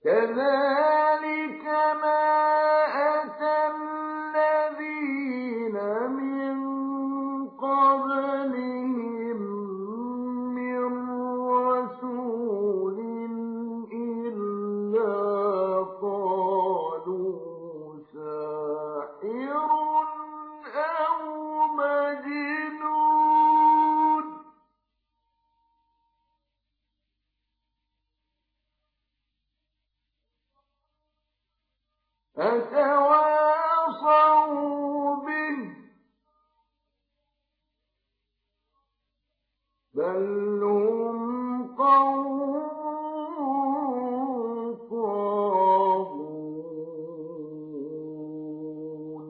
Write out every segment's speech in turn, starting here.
كذلك ما أتى الذين من قبلهم من رسول إلا قالوا ساحر أو مجنون أتواصوا به بل هم قوم طاغون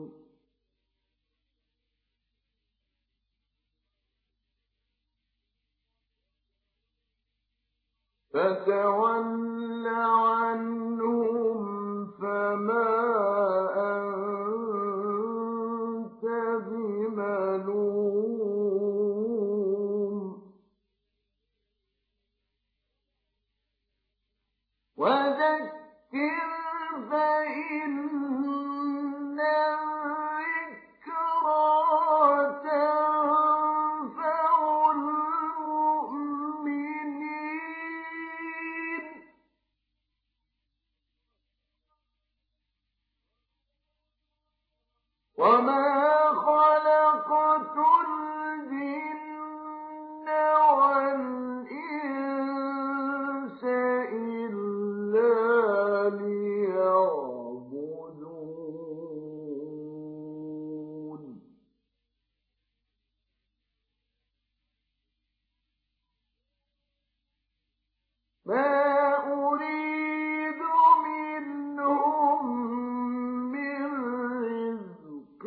فتول عنهم فما أنت بملوم وذكر فإن الذكرى تنفع المؤمنين وما خلقت الجن والإنس إلا ليعبدون ما أريد منهم من رزق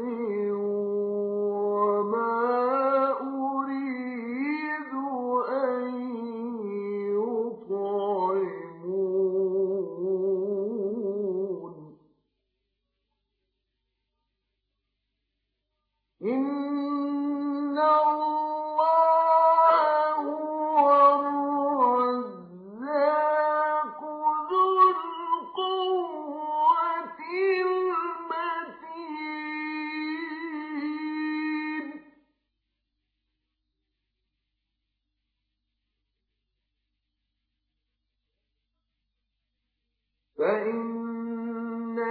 وما أريد أن يطعمون إن الله هو الرزاق ذو القوة المتين فإن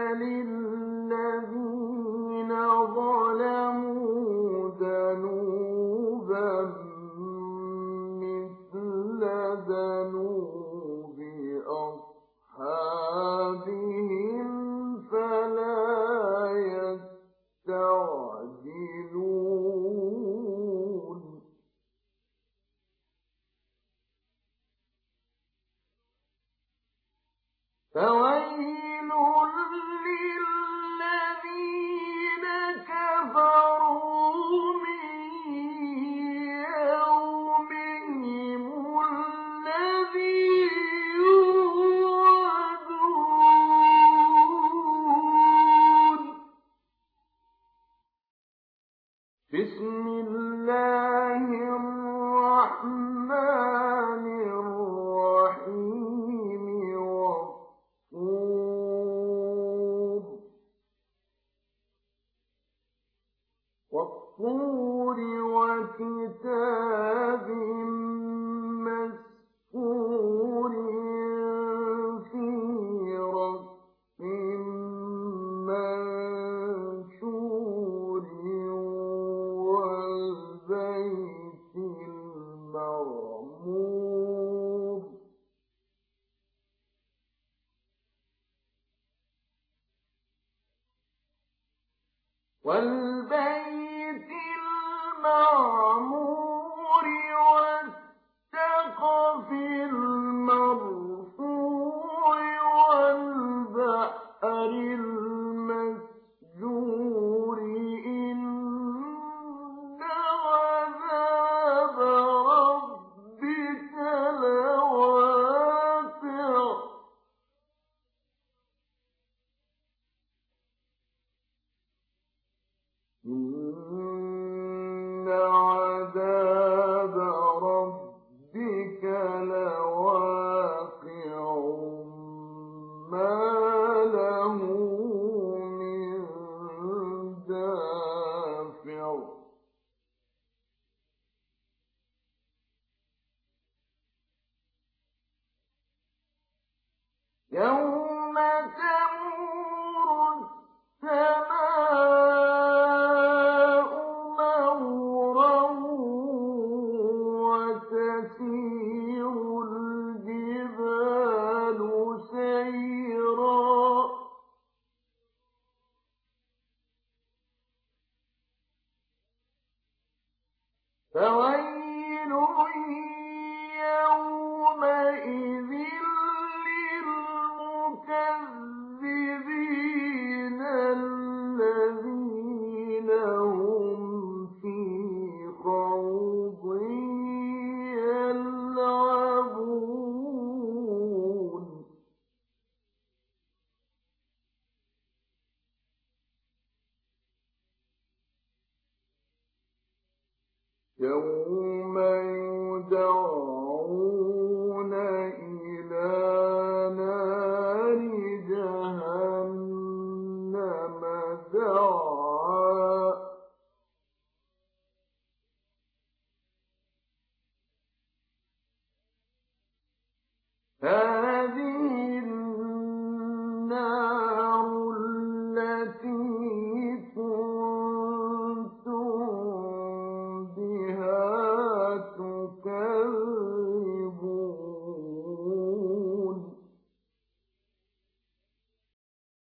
للذين ظلموا ذنوبا مثل ذنوب أصحابهم فلا يستعجلون فويل للذين كفروا من يومهم الذي يوعدون بسم الله الرحمن الرحيم والطور وكتاب مسكور في رق منشور والبيت المعمور والبيت المعمور والسقف المرفوع والبحر المسجور إن عذاب ربك لواقع يوم تمور السماء مورا وتسير الجبال سيرا فويل يومئذ للمكذبين الذين هم في خوض يلعبون يوم